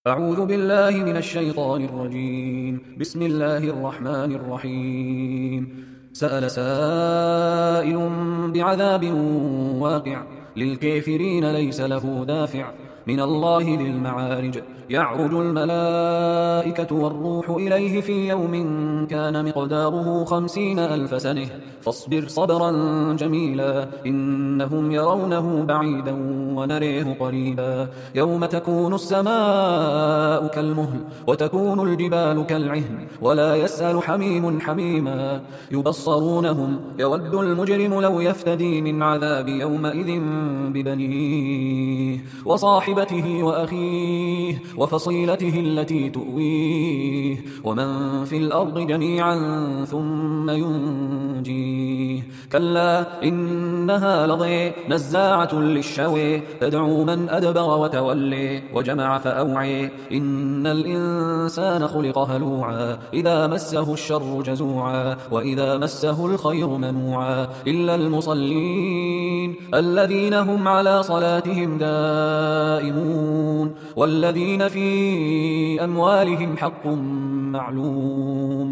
أعوذ بالله من الشيطان الرجيم. بسم الله الرحمن الرحيم. سأل سائل بعذاب واقع للكافرين ليس له دافع من الله ذي المعارج يعرج الملائكة والروح إليه في يوم كان مقداره 50,000 سنة فاصبر صبرا جميلا إنهم يرونه بعيدا ونريه قريبا يوم تكون السماء كالمهل وتكون الجبال كالعهن ولا يسأل حميم حميما يبصرونهم يود المجرم لو يفتدي من عذاب يومئذ ببنيه وصاحبته وأخيه وفصيلته التي تؤويه ومن في الأرض جميعا ثم ينجيه كلا إنها لظى نزاعة للشوى تدعو من أدبر وتولي وجمع فأوعي إن الإنسان خلق هلوعا إذا مسه الشر جزوعا وإذا مسه الخير منوعا إلا المصلين الذين هم على صلاتهم دائمون والذين في أموالهم حق معلوم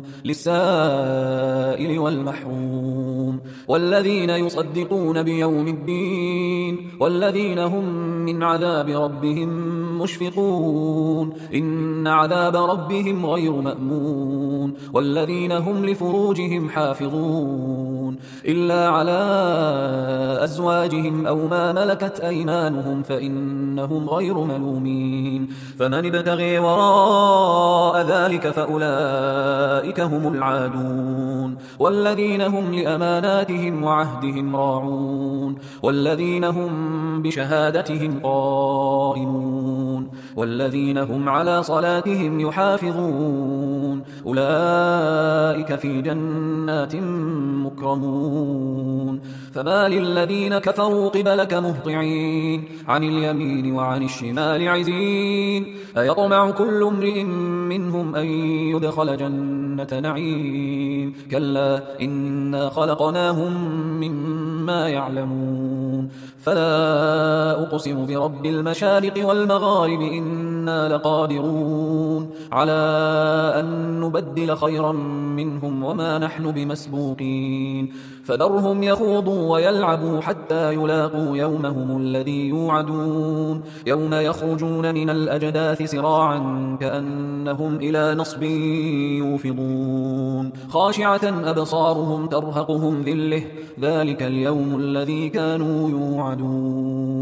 للسائل والمحروم والذين يصدقون بيوم الدين والذين هم من عذاب ربهم مشفقون إن عذاب ربهم غير مأمون والذين هم لفروجهم حافظون إلا على أزواجهم أو ما ملكت أيمانهم فإنهم غير ملومين فمن ابتغي وراء ذلك فأولئك هم العادون والذين هم لأماناتهم وعهدهم راعون والذين هم بشهادتهم قائمون والذين هم على صلاتهم يحافظون أولئك في جنات مكرمون فما للذين كفروا قبلك مهطعين عن اليمين وعن الشمال عزين أيطمع كل امرئ منهم أن يدخل جنة نعيم كلا إنا خلقناهم مما يعلمون فلا أقسم برب المشارق والمغارب إنا لقادرون على أن نبدل خيرا منهم وما نحن بمسبوقين فذرهم يخوضوا ويلعبوا حتى يلاقوا يومهم الذي يوعدون يوم يخرجون من الأجداث سراعا كأنهم إلى نصب يوفضون خاشعة أبصارهم ترهقهم ذلة ذلك اليوم الذي كانوا يوعدون